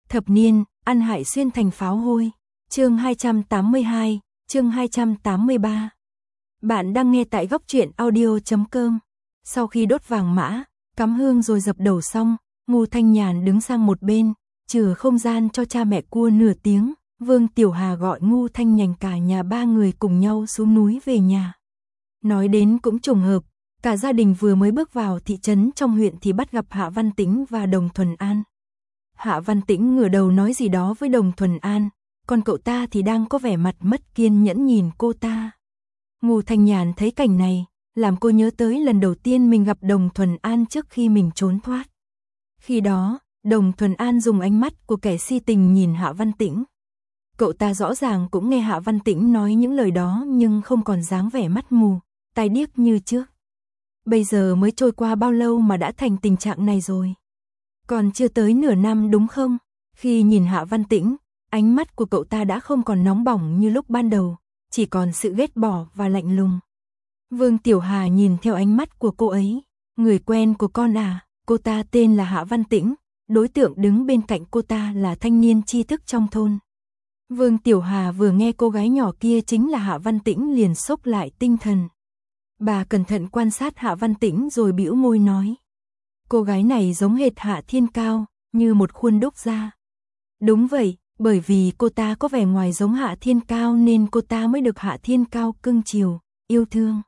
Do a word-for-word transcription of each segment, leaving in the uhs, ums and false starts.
Thập niên, ăn hại xuyên thành pháo hôi. Chương hai trăm tám mươi hai, chương hai trăm tám mươi ba. Bạn đang nghe tại góc truyện audio chấm com. Sau khi đốt vàng mã, cắm hương rồi dập đầu xong, Ngô Thanh Nhàn đứng sang một bên, chừa không gian cho cha mẹ cua nửa tiếng. Vương Tiểu Hà gọi Ngô Thanh Nhành cả nhà ba người cùng nhau xuống núi về nhà. Nói đến cũng trùng hợp, cả gia đình vừa mới bước vào thị trấn trong huyện thì bắt gặp Hạ Văn Tĩnh và Đồng Thuần An. Hạ Văn Tĩnh ngửa đầu nói gì đó với Đồng Thuần An, còn cậu ta thì đang có vẻ mặt mất kiên nhẫn nhìn cô ta. Ngô Thanh Nhàn thấy cảnh này, làm cô nhớ tới lần đầu tiên mình gặp Đồng Thuần An trước khi mình trốn thoát. Khi đó, Đồng Thuần An dùng ánh mắt của kẻ si tình nhìn Hạ Văn Tĩnh. Cậu ta rõ ràng cũng nghe Hạ Văn Tĩnh nói những lời đó nhưng không còn dáng vẻ mắt mù, tai điếc như trước. Bây giờ mới trôi qua bao lâu mà đã thành tình trạng này rồi? Còn chưa tới nửa năm đúng không? Khi nhìn Hạ Văn Tĩnh, ánh mắt của cậu ta đã không còn nóng bỏng như lúc ban đầu, chỉ còn sự ghét bỏ và lạnh lùng. Vương Tiểu Hà nhìn theo ánh mắt của cô ấy. Người quen của con à? Cô ta tên là Hạ Văn Tĩnh, đối tượng đứng bên cạnh cô ta là thanh niên tri thức trong thôn. Vương Tiểu Hà vừa nghe cô gái nhỏ kia chính là Hạ Văn Tĩnh liền sốc lại tinh thần. Bà cẩn thận quan sát Hạ Văn Tĩnh rồi bĩu môi nói. Cô gái này giống hệt Hạ Thiên Cao, như một khuôn đúc ra. Đúng vậy, bởi vì cô ta có vẻ ngoài giống Hạ Thiên Cao nên cô ta mới được Hạ Thiên Cao cưng chiều, yêu thương.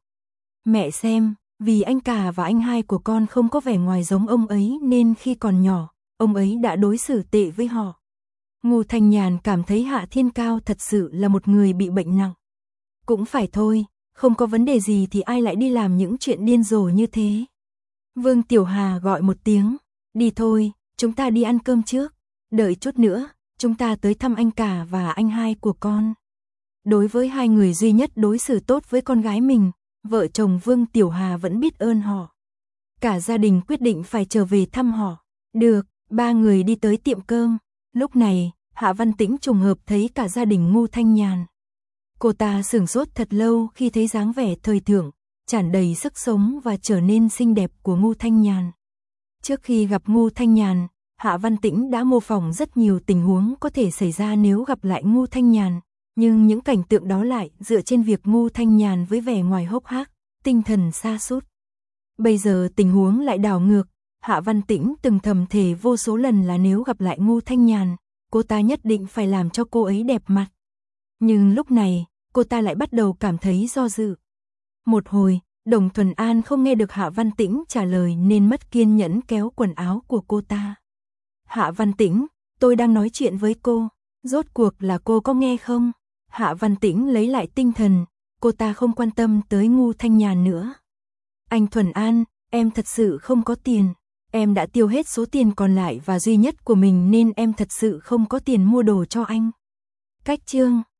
Mẹ xem, vì anh cả và anh hai của con không có vẻ ngoài giống ông ấy nên khi còn nhỏ, ông ấy đã đối xử tệ với họ. Ngô Thanh Nhàn cảm thấy Hạ Thiên Cao thật sự là một người bị bệnh nặng. Cũng phải thôi, không có vấn đề gì thì ai lại đi làm những chuyện điên rồ như thế. Vương Tiểu Hà gọi một tiếng, đi thôi, chúng ta đi ăn cơm trước, đợi chút nữa, chúng ta tới thăm anh cả và anh hai của con. Đối với hai người duy nhất đối xử tốt với con gái mình, vợ chồng Vương Tiểu Hà vẫn biết ơn họ. Cả gia đình quyết định phải trở về thăm họ. Được, ba người đi tới tiệm cơm. Lúc này, Hạ Văn Tĩnh trùng hợp thấy cả gia đình Ngô Thanh Nhàn. Cô ta sửng sốt thật lâu khi thấy dáng vẻ thời thượng, tràn đầy sức sống và trở nên xinh đẹp của Ngô Thanh Nhàn. Trước khi gặp Ngô Thanh Nhàn, Hạ Văn Tĩnh đã mô phỏng rất nhiều tình huống có thể xảy ra nếu gặp lại Ngô Thanh Nhàn, nhưng những cảnh tượng đó lại dựa trên việc Ngô Thanh Nhàn với vẻ ngoài hốc hác, tinh thần sa sút. Bây giờ tình huống lại đảo ngược, Hạ Văn Tĩnh từng thầm thề vô số lần là nếu gặp lại Ngô Thanh Nhàn, cô ta nhất định phải làm cho cô ấy đẹp mặt. Nhưng lúc này, cô ta lại bắt đầu cảm thấy do dự. Một hồi, Đồng Thuần An không nghe được Hạ Văn Tĩnh trả lời nên mất kiên nhẫn kéo quần áo của cô ta. Hạ Văn Tĩnh, tôi đang nói chuyện với cô, rốt cuộc là cô có nghe không? Hạ Văn Tĩnh lấy lại tinh thần, cô ta không quan tâm tới Ngô Thanh Nhàn nữa. Anh Thuần An, em thật sự không có tiền. Em đã tiêu hết số tiền còn lại và duy nhất của mình nên em thật sự không có tiền mua đồ cho anh. Cách chương